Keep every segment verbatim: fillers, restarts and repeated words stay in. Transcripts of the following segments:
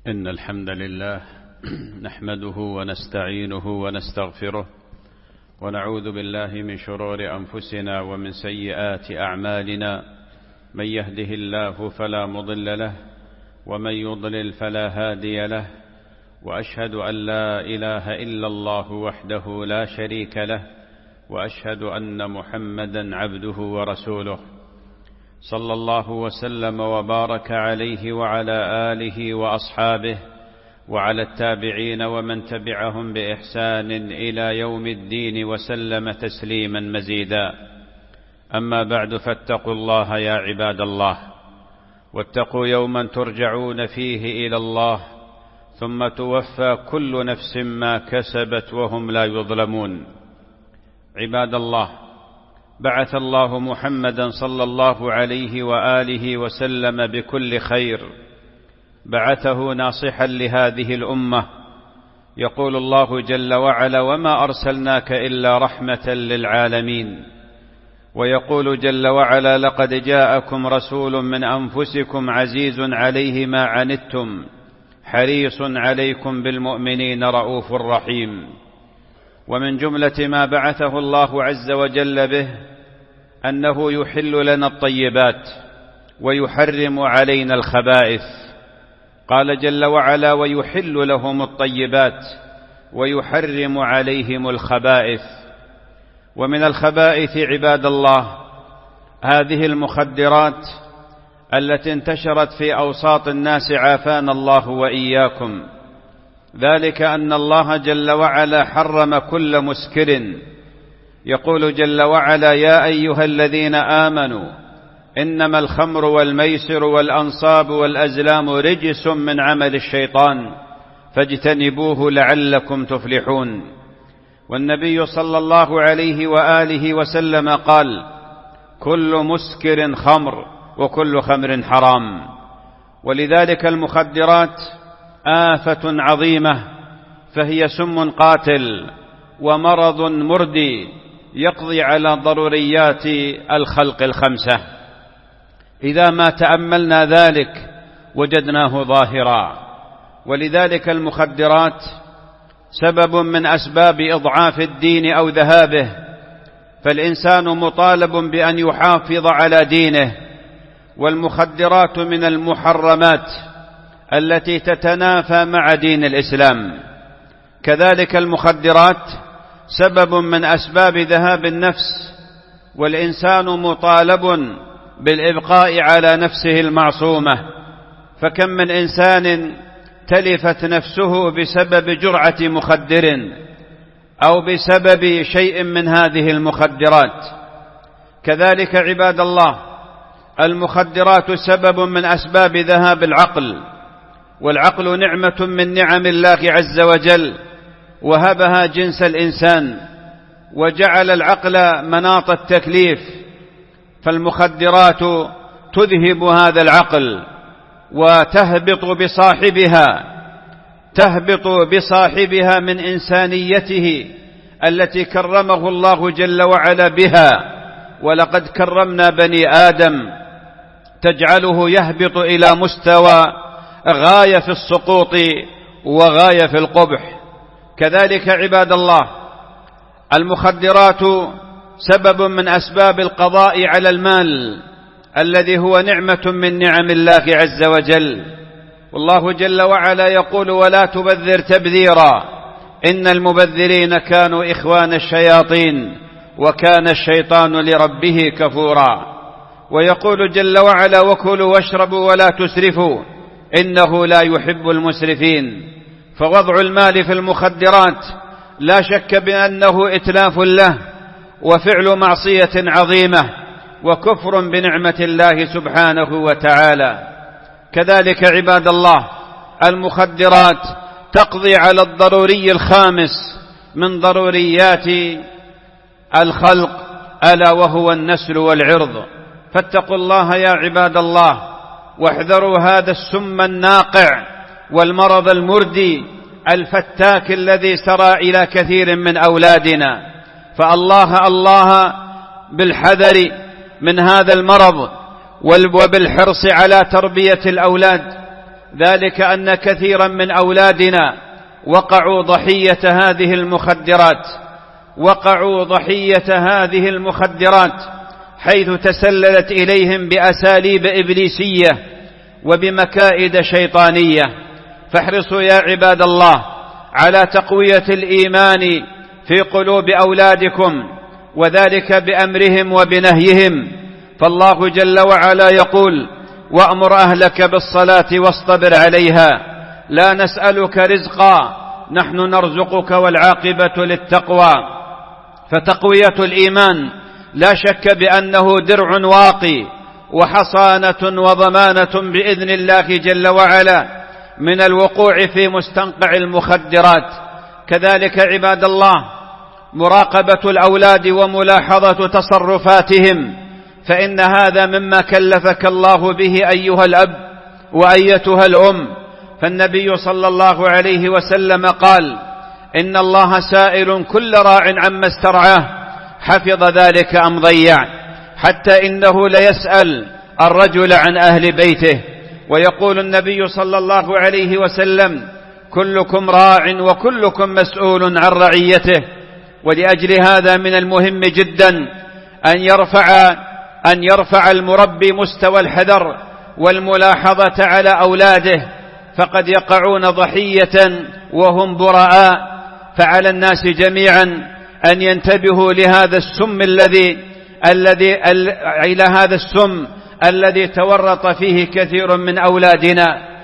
إن الحمد لله نحمده ونستعينه ونستغفره ونعوذ بالله من شرور أنفسنا ومن سيئات أعمالنا. من يهده الله فلا مضل له ومن يضلل فلا هادي له، وأشهد أن لا إله إلا الله وحده لا شريك له، وأشهد أن محمدا عبده ورسوله، صلى الله وسلم وبارك عليه وعلى آله وأصحابه وعلى التابعين ومن تبعهم بإحسان إلى يوم الدين وسلم تسليما مزيدا. أما بعد، فاتقوا الله يا عباد الله، واتقوا يوما ترجعون فيه إلى الله ثم توفى كل نفس ما كسبت وهم لا يظلمون. عباد الله، بعث الله محمدا صلى الله عليه وآله وسلم بكل خير، بعثه ناصحا لهذه الأمة. يقول الله جل وعلا: وما أرسلناك إلا رحمة للعالمين. ويقول جل وعلا: لقد جاءكم رسول من أنفسكم عزيز عليه ما عنتم حريص عليكم بالمؤمنين رؤوف رحيم. ومن جملة ما بعثه الله عز وجل به أنه يحل لنا الطيبات ويحرم علينا الخبائث. قال جل وعلا: ويحل لهم الطيبات ويحرم عليهم الخبائث. ومن الخبائث عباد الله هذه المخدرات التي انتشرت في أوساط الناس، عافانا الله وإياكم. ذلك أن الله جل وعلا حرم كل مسكر. يقول جل وعلا: يا أيها الذين آمنوا إنما الخمر والميسر والأنصاب والأزلام رجس من عمل الشيطان فاجتنبوه لعلكم تفلحون. والنبي صلى الله عليه وآله وسلم قال: كل مسكر خمر وكل خمر حرام. ولذلك المخدرات آفة عظيمة، فهي سم قاتل ومرض مردي يقضي على ضروريات الخلق الخمسة. إذا ما تأملنا ذلك وجدناه ظاهرا. ولذلك المخدرات سبب من أسباب إضعاف الدين أو ذهابه، فالإنسان مطالب بأن يحافظ على دينه. والمخدرات من المحرمات التي تتنافى مع دين الإسلام. كذلك المخدرات سبب من أسباب ذهاب النفس، والإنسان مطالب بالإبقاء على نفسه المعصومة. فكم من إنسان تلفت نفسه بسبب جرعة مخدر أو بسبب شيء من هذه المخدرات. كذلك عباد الله المخدرات سبب من أسباب ذهاب العقل، والعقل نعمة من نعم الله عز وجل، وهبها جنس الإنسان وجعل العقل مناط التكليف. فالمخدرات تذهب هذا العقل وتهبط بصاحبها تهبط بصاحبها من إنسانيته التي كرمه الله جل وعلا بها. ولقد كرمنا بني آدم، تجعله يهبط إلى مستوى غاية في السقوط وغاية في القبح. كذلك عباد الله المخدرات سبب من أسباب القضاء على المال الذي هو نعمة من نعم الله عز وجل. والله جل وعلا يقول: ولا تبذر تبذيرا إن المبذرين كانوا إخوان الشياطين وكان الشيطان لربه كفورا. ويقول جل وعلا: وكلوا واشربوا ولا تسرفوا إنه لا يحب المسرفين. فوضع المال في المخدرات لا شك بأنه إتلاف له وفعل معصية عظيمة وكفر بنعمة الله سبحانه وتعالى. كذلك عباد الله المخدرات تقضي على الضروري الخامس من ضروريات الخلق، ألا وهو النسل والعرض. فاتقوا الله يا عباد الله، واحذروا هذا السم الناقع والمرض المردي الفتاك الذي سرى إلى كثير من أولادنا. فالله الله بالحذر من هذا المرض وبالحرص على تربية الأولاد. ذلك أن كثيرا من أولادنا وقعوا ضحية هذه المخدرات وقعوا ضحية هذه المخدرات حيث تسللت إليهم بأساليب إبليسية وبمكائد شيطانية. فاحرصوا يا عباد الله على تقوية الإيمان في قلوب أولادكم، وذلك بأمرهم وبنهيهم. فالله جل وعلا يقول: وأمر أهلك بالصلاة واصطبر عليها لا نسألك رزقا نحن نرزقك والعاقبة للتقوى. فتقوية الإيمان لا شك بأنه درع واقي وحصانة وضمانة بإذن الله جل وعلا من الوقوع في مستنقع المخدرات. كذلك عباد الله مراقبة الأولاد وملاحظة تصرفاتهم، فإن هذا مما كلفك الله به أيها الأب وأيتها الأم. فالنبي صلى الله عليه وسلم قال: إن الله سائل كل راع عما استرعاه حفظ ذلك أم ضيع، حتى إنه ليسأل الرجل عن أهل بيته. ويقول النبي صلى الله عليه وسلم: كلكم راع وكلكم مسؤول عن رعيته. ولأجل هذا من المهم جدا أن يرفع أن يرفع المربي مستوى الحذر والملاحظة على أولاده، فقد يقعون ضحية وهم براء. فعلى الناس جميعا أن ينتبهوا لهذا السم الذي الذي إلى هذا السم الذي تورط فيه كثير من أولادنا.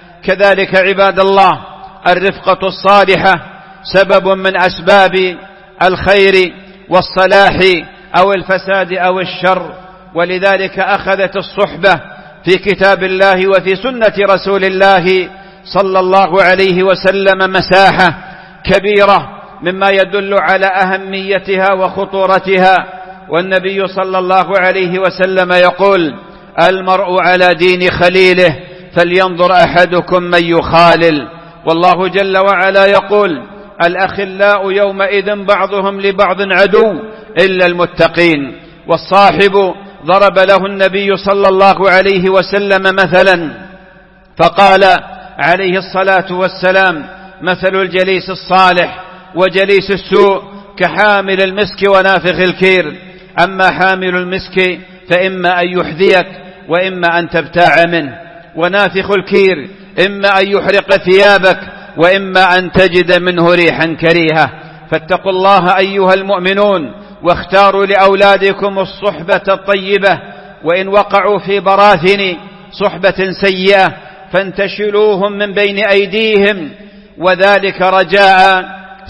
كذلك عباد الله الرفقة الصالحة سبب من أسباب الخير والصلاح أو الفساد أو الشر، ولذلك أخذت الصحبة في كتاب الله وفي سنة رسول الله صلى الله عليه وسلم مساحة كبيرة مما يدل على أهميتها وخطورتها. والنبي صلى الله عليه وسلم يقول: المرء على دين خليله فلينظر أحدكم من يخالل. والله جل وعلا يقول: الأخلاء يومئذ بعضهم لبعض عدو إلا المتقين. والصاحب ضرب له النبي صلى الله عليه وسلم مثلا فقال عليه الصلاة والسلام: مثل الجليس الصالح وجليس السوء كحامل المسك ونافخ الكير. أما حامل المسك فإما أن يحذيك وإما أن تبتاع منه، ونافخ الكير إما أن يحرق ثيابك وإما أن تجد منه ريحا كريهة. فاتقوا الله أيها المؤمنون واختاروا لأولادكم الصحبة الطيبة، وإن وقعوا في براثن صحبة سيئة فانتشلوهم من بين أيديهم، وذلك رجاء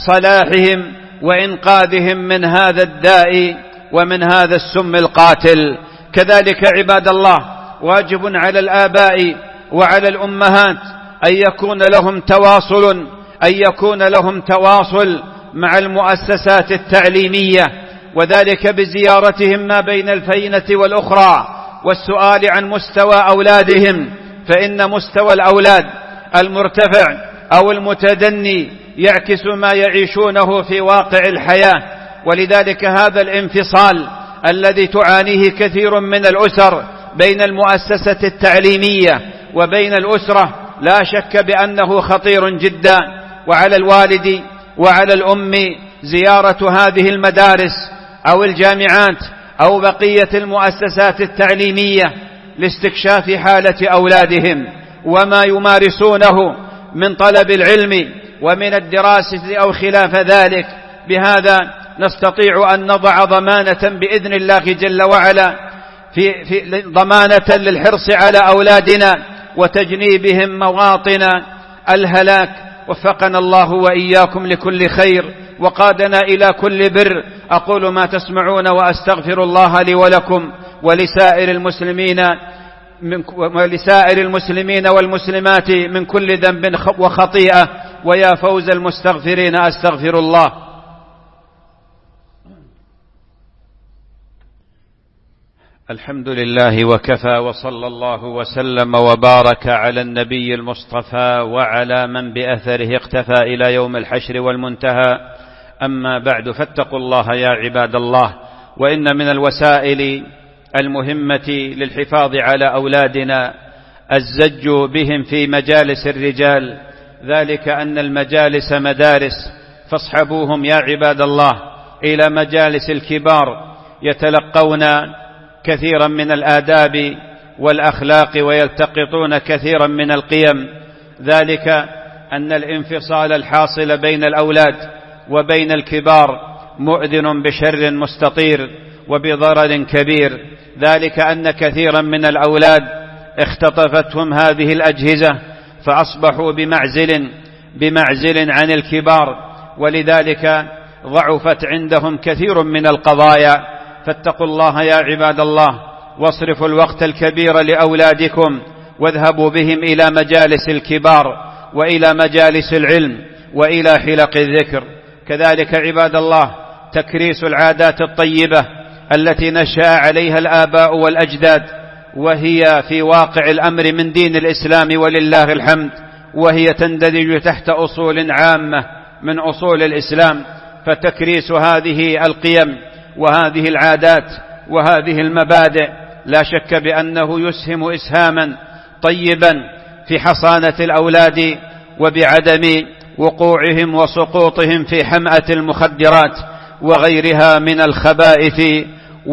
صلاحهم وإنقاذهم من هذا الداء ومن هذا السم القاتل. كذلك عباد الله واجب على الآباء وعلى الأمهات أن يكون لهم تواصل أن يكون لهم تواصل مع المؤسسات التعليمية، وذلك بزيارتهم ما بين الفينة والأخرى والسؤال عن مستوى أولادهم. فإن مستوى الأولاد المرتفع أو المتدني يعكس ما يعيشونه في واقع الحياة. ولذلك هذا الانفصال الذي تعانيه كثير من الأسر بين المؤسسة التعليمية وبين الأسرة لا شك بأنه خطير جدا. وعلى الوالد وعلى الأم زيارة هذه المدارس أو الجامعات أو بقية المؤسسات التعليمية لاستكشاف حالة أولادهم وما يمارسونه من طلب العلم ومن الدراسة أو خلاف ذلك. بهذا نستطيع أن نضع ضمانة بإذن الله جل وعلا في, في ضمانة للحرص على أولادنا وتجنيبهم مواطن الهلاك. وفقنا الله وإياكم لكل خير وقادنا إلى كل بر. أقول ما تسمعون وأستغفر الله لي ولكم ولسائر المسلمين من ولسائر المسلمين والمسلمات من كل ذنب وخطيئة. ويا فوز المستغفرين أستغفر الله. الحمد لله وكفى، وصلى الله وسلم وبارك على النبي المصطفى وعلى من بأثره اقتفى إلى يوم الحشر والمنتهى. أما بعد، فاتقوا الله يا عباد الله. وإن من الوسائل المهمة للحفاظ على أولادنا الزج بهم في مجالس الرجال، ذلك أن المجالس مدارس، فاصحبوهم يا عباد الله إلى مجالس الكبار يتلقون كثيرا من الآداب والأخلاق ويلتقطون كثيرا من القيم، ذلك أن الانفصال الحاصل بين الأولاد وبين الكبار مؤذن بشر مستطير وبضرر كبير، ذلك أن كثيرا من الأولاد اختطفتهم هذه الأجهزة فأصبحوا بمعزل بمعزل عن الكبار، ولذلك ضعفت عندهم كثير من القضايا. فاتقوا الله يا عباد الله، واصرفوا الوقت الكبير لأولادكم، واذهبوا بهم إلى مجالس الكبار وإلى مجالس العلم وإلى حلق الذكر. كذلك عباد الله تكريس العادات الطيبة التي نشأ عليها الآباء والأجداد، وهي في واقع الأمر من دين الإسلام ولله الحمد، وهي تندرج تحت أصول عامة من أصول الإسلام. فتكريس هذه القيم وهذه العادات وهذه المبادئ لا شك بأنه يسهم إسهاما طيبا في حصانة الأولاد وبعدم وقوعهم وسقوطهم في حمأة المخدرات وغيرها من الخبائث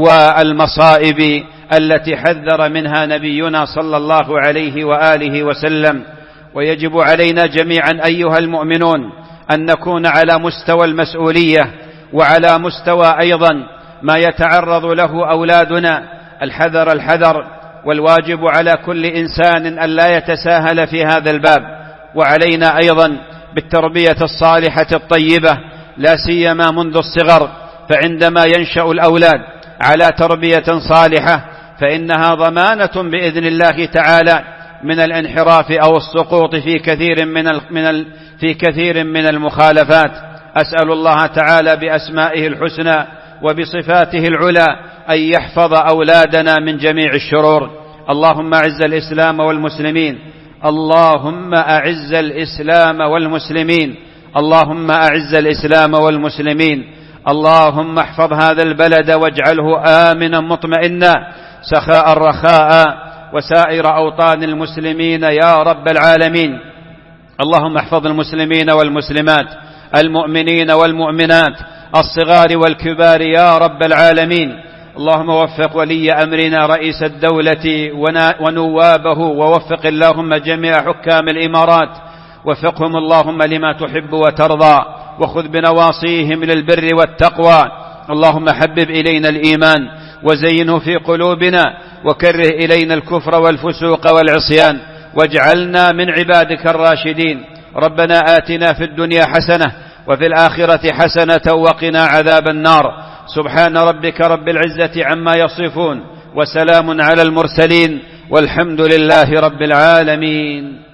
والمصائب التي حذر منها نبينا صلى الله عليه وآله وسلم. ويجب علينا جميعا أيها المؤمنون أن نكون على مستوى المسؤولية وعلى مستوى أيضا ما يتعرض له أولادنا الحذر الحذر، والواجب على كل إنسان أن لا يتساهل في هذا الباب. وعلينا أيضا بالتربية الصالحة الطيبة لا سيما منذ الصغر، فعندما ينشأ الأولاد على تربية صالحة فإنها ضمانة بإذن الله تعالى من الانحراف أو السقوط في كثير من ال من ال في كثير من المخالفات. أسأل الله تعالى بأسمائه الحسنى وبصفاته العلى أن يحفظ أولادنا من جميع الشرور. اللهم أعز الإسلام والمسلمين، اللهم أعز الإسلام والمسلمين، اللهم أعز الإسلام والمسلمين. اللهم احفظ هذا البلد واجعله آمنا مطمئنا سخاء رخاء وسائر أوطان المسلمين يا رب العالمين. اللهم احفظ المسلمين والمسلمات، المؤمنين والمؤمنات، الصغار والكبار يا رب العالمين. اللهم وفق ولي أمرنا رئيس الدولة ونوابه، ووفق اللهم جميع حكام الإمارات، وفقهم اللهم لما تحب وترضى، وخذ بنواصيهم للبر والتقوى. اللهم حبب إلينا الإيمان وزينه في قلوبنا، وكره إلينا الكفر والفسوق والعصيان، واجعلنا من عبادك الراشدين. ربنا آتنا في الدنيا حسنة وفي الآخرة حسنة وقنا عذاب النار. سبحان ربك رب العزة عما يصفون، وسلام على المرسلين، والحمد لله رب العالمين.